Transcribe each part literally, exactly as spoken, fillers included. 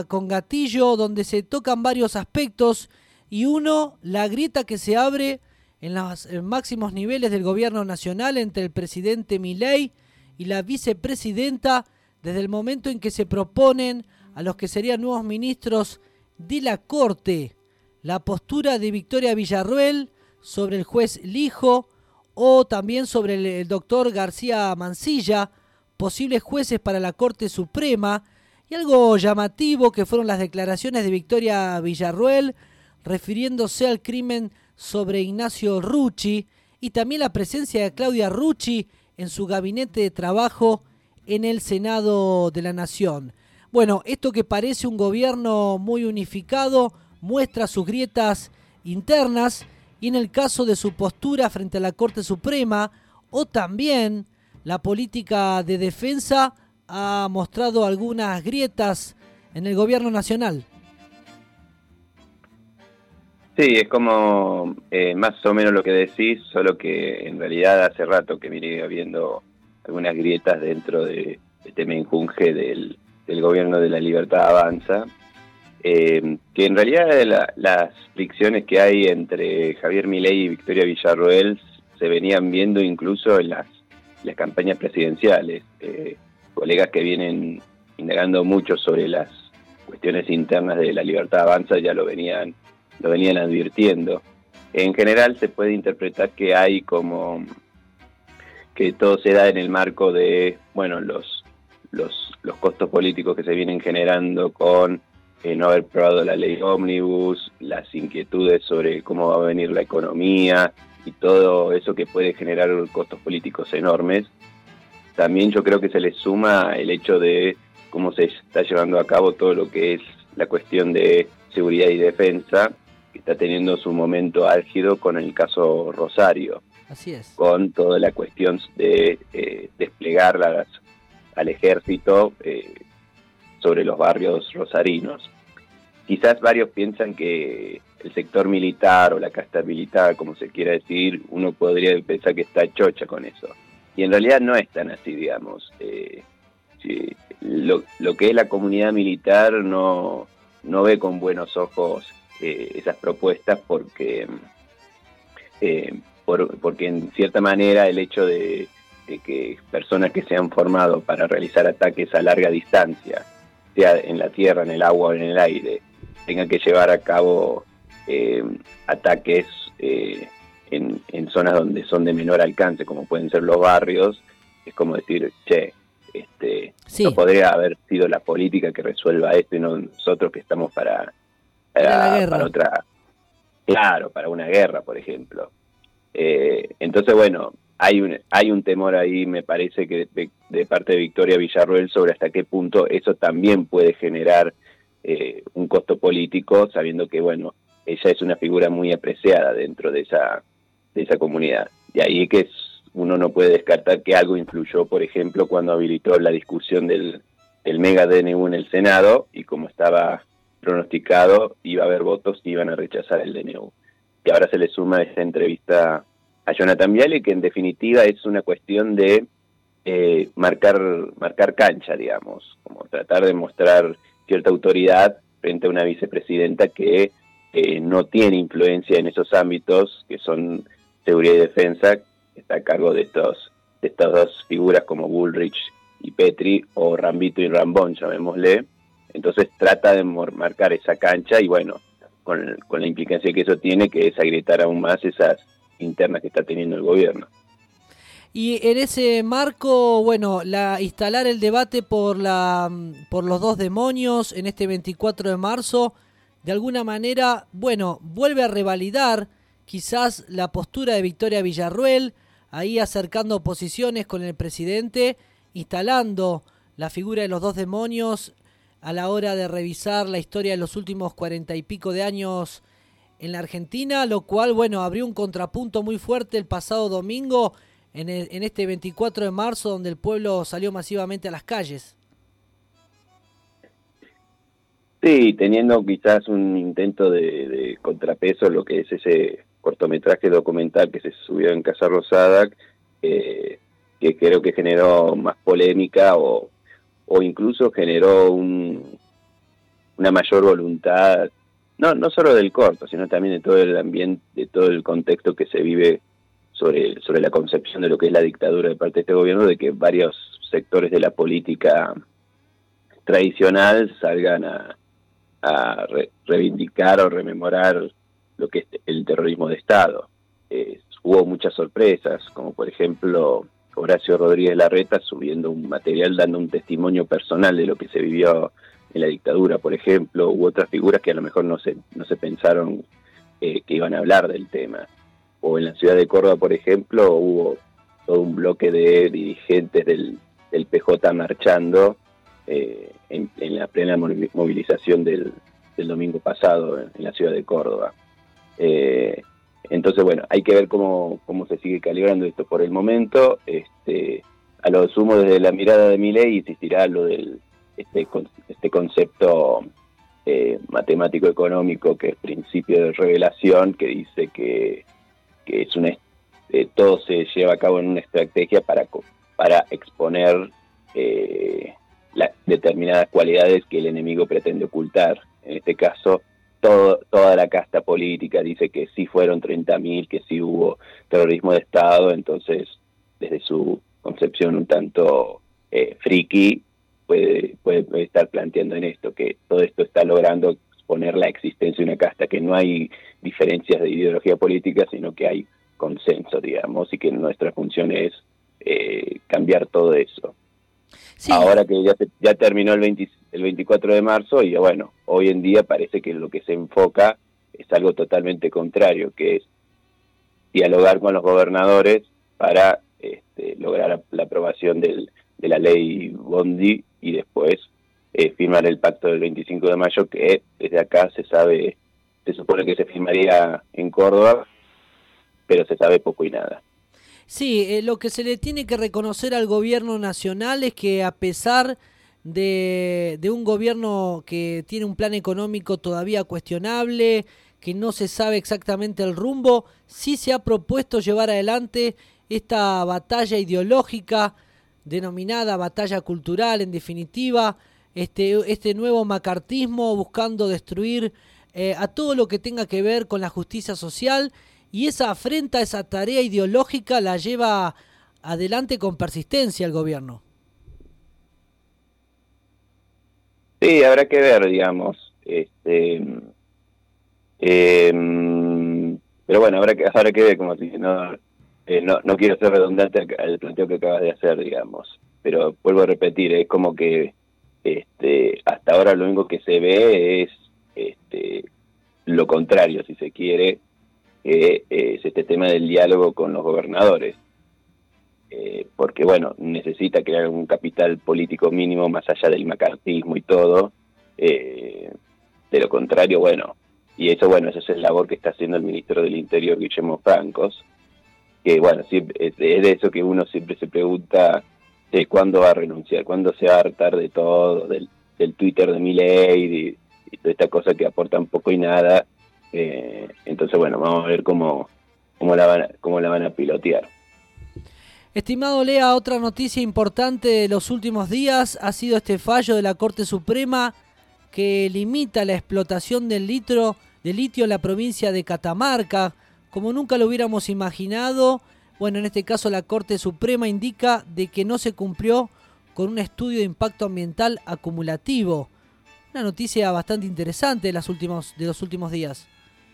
con gatillo donde se tocan varios aspectos y uno, la grieta que se abre en los máximos niveles del gobierno nacional entre el presidente Milei y la vicepresidenta desde el momento en que se proponen a los que serían nuevos ministros de la Corte. La postura de Victoria Villarroel sobre el juez Lijo o también sobre el, el doctor García Mansilla, posibles jueces para la Corte Suprema, y algo llamativo que fueron las declaraciones de Victoria Villarroel refiriéndose al crimen sobre Ignacio Rucci y también la presencia de Claudia Rucci en su gabinete de trabajo en el Senado de la Nación. Bueno, esto que parece un gobierno muy unificado muestra sus grietas internas y en el caso de su postura frente a la Corte Suprema o también la política de defensa ha mostrado algunas grietas en el gobierno nacional. Sí, es como eh, más o menos lo que decís, solo que en realidad hace rato que viene habiendo algunas grietas dentro de este menjunje del, del gobierno de la Libertad Avanza, eh, que en realidad la, las fricciones que hay entre Javier Milei y Victoria Villarroel se venían viendo incluso en las, las campañas presidenciales. Eh, colegas que vienen indagando mucho sobre las cuestiones internas de la Libertad Avanza ya lo venían lo venían advirtiendo. En general se puede interpretar que hay como que todo se da en el marco de, bueno, los los, los costos políticos que se vienen generando con eh, no haber aprobado la ley ómnibus, las inquietudes sobre cómo va a venir la economía y todo eso que puede generar costos políticos enormes. También yo creo que se le suma el hecho de cómo se está llevando a cabo todo lo que es la cuestión de seguridad y defensa, que está teniendo su momento álgido con el caso Rosario. Así es. Con toda la cuestión de eh, desplegar las, al ejército eh, sobre los barrios rosarinos. Quizás varios piensan que el sector militar o la casta militar, como se quiera decir, uno podría pensar que está chocha con eso. Y en realidad no es tan así, digamos. Eh, sí, lo, lo que es la comunidad militar no, no ve con buenos ojos eh, esas propuestas porque... Eh, Por, porque en cierta manera el hecho de, de que personas que se han formado para realizar ataques a larga distancia, sea en la tierra, en el agua o en el aire, tengan que llevar a cabo eh, ataques eh, en, en zonas donde son de menor alcance, como pueden ser los barrios, es como decir, che, este, sí. no podría haber sido la política que resuelva esto y no nosotros que estamos para, para, para otra, claro, para una guerra, por ejemplo. Eh, entonces, bueno, hay un hay un temor ahí, me parece, que de, de parte de Victoria Villarroel sobre hasta qué punto eso también puede generar eh, un costo político, sabiendo que, bueno, ella es una figura muy apreciada dentro de esa de esa comunidad. Y ahí que es, uno no puede descartar que algo influyó, por ejemplo, cuando habilitó la discusión del, del mega D N U en el Senado, y como estaba pronosticado, iba a haber votos que iban a rechazar el D N U. Y ahora se le suma esta entrevista a Jonathan Viale, que en definitiva es una cuestión de eh, marcar marcar cancha, digamos, como tratar de mostrar cierta autoridad frente a una vicepresidenta que eh, no tiene influencia en esos ámbitos, que son seguridad y defensa, que está a cargo de estos de estas dos figuras como Bullrich y Petri, o Rambito y Rambón, llamémosle. Entonces trata de marcar esa cancha y, bueno, Con, con la implicancia que eso tiene, que es agrietar aún más esas internas que está teniendo el gobierno. Y en ese marco, bueno, la instalar el debate por la por los dos demonios en este veinticuatro de marzo, de alguna manera, bueno, vuelve a revalidar quizás la postura de Victoria Villarroel, ahí acercando posiciones con el presidente, instalando la figura de los dos demonios a la hora de revisar la historia de los últimos cuarenta y pico de años en la Argentina, lo cual, bueno, abrió un contrapunto muy fuerte el pasado domingo en, el, en este veinticuatro de marzo, donde el pueblo salió masivamente a las calles. Sí, teniendo quizás un intento de, de contrapeso lo que es ese cortometraje documental que se subió en Casa Rosada, eh, que creo que generó más polémica o o incluso generó un, una mayor voluntad, no, no solo del corto, sino también de todo el ambiente, de todo el contexto que se vive sobre, sobre la concepción de lo que es la dictadura de parte de este gobierno, de que varios sectores de la política tradicional salgan a, a re, reivindicar o rememorar lo que es el terrorismo de Estado. Eh, hubo muchas sorpresas, como por ejemplo Horacio Rodríguez Larreta subiendo un material dando un testimonio personal de lo que se vivió en la dictadura, por ejemplo. Hubo otras figuras que a lo mejor no se, no se pensaron eh, que iban a hablar del tema. O en la ciudad de Córdoba, por ejemplo, hubo todo un bloque de dirigentes del, del P J marchando eh, en, en la plena movilización del, del domingo pasado en, en la ciudad de Córdoba. Eh, entonces, bueno, hay que ver cómo, cómo se sigue calibrando esto. Por el momento, este, a lo sumo desde la mirada de Milei insistirá lo del este, este concepto eh, matemático económico que es principio de revelación, que dice que, que es una, eh, todo se lleva a cabo en una estrategia para, para exponer eh, las determinadas cualidades que el enemigo pretende ocultar. En este caso, Todo, toda la casta política dice que sí fueron treinta mil, que sí hubo terrorismo de Estado. Entonces, desde su concepción un tanto eh, friki, puede, puede, puede estar planteando en esto, que todo esto está logrando exponer la existencia de una casta, que no hay diferencias de ideología política, sino que hay consenso, digamos, y que nuestra función es eh, cambiar todo eso. Sí. Ahora que ya, se, ya terminó el, veinte, el veinticuatro de marzo, y bueno, hoy en día parece que lo que se enfoca es algo totalmente contrario, que es dialogar con los gobernadores para este, lograr la, la aprobación del, de la ley Bondi y después eh, firmar el pacto del veinticinco de mayo, que desde acá se sabe, se supone que se firmaría en Córdoba, pero se sabe poco y nada. Sí, eh, lo que se le tiene que reconocer al gobierno nacional es que a pesar de, de un gobierno que tiene un plan económico todavía cuestionable, que no se sabe exactamente el rumbo, sí se ha propuesto llevar adelante esta batalla ideológica, denominada batalla cultural, en definitiva, este, este nuevo macartismo buscando destruir eh, a todo lo que tenga que ver con la justicia social. Y esa afrenta, esa tarea ideológica la lleva adelante con persistencia el gobierno. Sí, habrá que ver, digamos. Este, eh, pero bueno, habrá que, habrá que ver, como si no, eh, no, no quiero ser redundante al planteo que acabas de hacer, digamos. Pero vuelvo a repetir, es como que este, hasta ahora lo único que se ve es este, lo contrario, si se quiere, que eh, es este tema del diálogo con los gobernadores, eh, porque bueno, necesita crear un capital político mínimo más allá del macartismo y todo, eh, de lo contrario, bueno, y eso bueno, esa es la labor que está haciendo el ministro del Interior, Guillermo Francos, que bueno, siempre, es de eso que uno siempre se pregunta de cuándo va a renunciar, cuándo se va a hartar de todo, del, del Twitter de Milei, y, y toda esta cosa que aporta un poco y nada. Eh, entonces, bueno, vamos a ver cómo, cómo, la van a, cómo la van a pilotear. Estimado Lea, otra noticia importante de los últimos días ha sido este fallo de la Corte Suprema que limita la explotación del litro de litio en la provincia de Catamarca, como nunca lo hubiéramos imaginado. Bueno, en este caso la Corte Suprema indica de que no se cumplió con un estudio de impacto ambiental acumulativo. Una noticia bastante interesante de, las últimos, de los últimos días.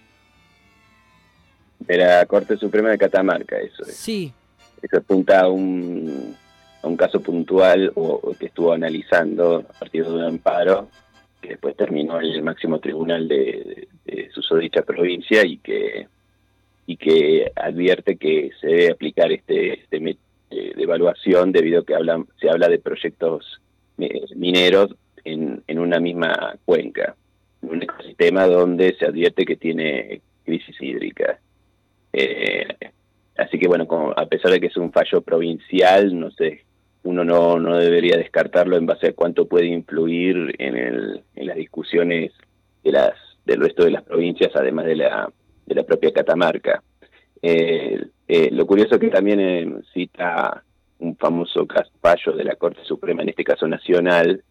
De la Corte Suprema de Catamarca, eso es. Sí. Eso apunta a un, a un caso puntual o, o que estuvo analizando a partir de un amparo, que después terminó en el máximo tribunal de, de, de susodicha provincia y que y que advierte que se debe aplicar este, este método de evaluación debido a que hablan, se habla de proyectos mineros en, en una misma cuenca, en un ecosistema donde se advierte que tiene crisis hídrica. Eh, así que bueno, como, a pesar de que es un fallo provincial, no sé, uno no, no debería descartarlo en base a cuánto puede influir en, el, en las discusiones de las, del resto de las provincias, además de la, de la propia Catamarca. Eh, eh, lo curioso es que también eh, cita un famoso fallo de la Corte Suprema, en este caso nacional,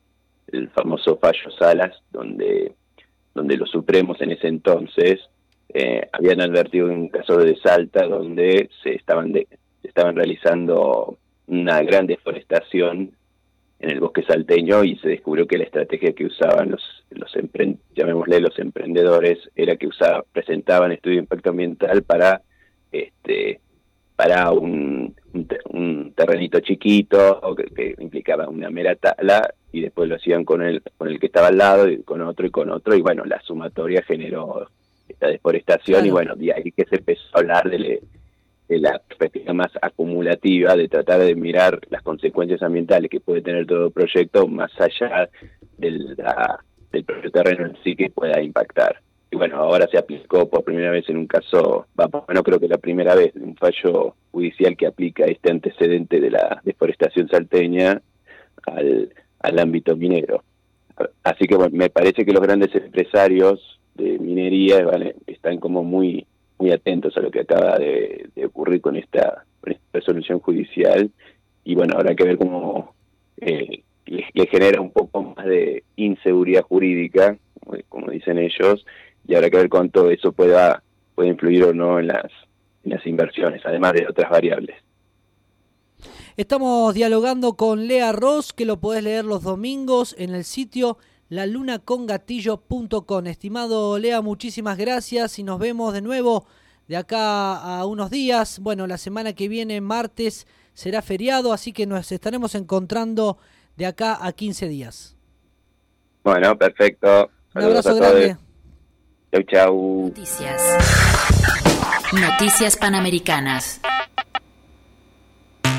el famoso fallo Salas, donde, donde los supremos en ese entonces eh, habían advertido un caso de Salta donde se estaban, de, se estaban realizando una gran deforestación en el bosque salteño y se descubrió que la estrategia que usaban los, los emprend- llamémosle los emprendedores era que usaba, presentaban estudio de impacto ambiental para este para un, un, un terrenito chiquito que, que implicaba una mera tala y después lo hacían con el con el que estaba al lado y con otro y con otro y bueno, la sumatoria generó esta deforestación. Claro. Y bueno, de ahí que se empezó a hablar de, le, de la perspectiva más acumulativa, de tratar de mirar las consecuencias ambientales que puede tener todo proyecto más allá del, la, del propio terreno en sí que pueda impactar. Y bueno, ahora se aplicó por primera vez en un caso, bueno, creo que la primera vez, un fallo judicial que aplica este antecedente de la deforestación salteña al, al ámbito minero. Así que bueno, me parece que los grandes empresarios de minería, ¿vale?, están como muy muy atentos a lo que acaba de, de ocurrir con esta, con esta resolución judicial, y bueno, habrá que ver cómo eh, le, le genera un poco más de inseguridad jurídica, como, como dicen ellos, y habrá que ver cuánto eso pueda puede influir o no en las, en las inversiones, además de otras variables. Estamos dialogando con Lea Ross, que lo podés leer los domingos en el sitio la luna con gatillo punto com. Estimado Lea, muchísimas gracias y nos vemos de nuevo de acá a unos días. Bueno, la semana que viene, martes, será feriado, así que nos estaremos encontrando de acá a quince días. Bueno, perfecto. Un abrazo grande. Chau, chau. Noticias. Noticias Panamericanas.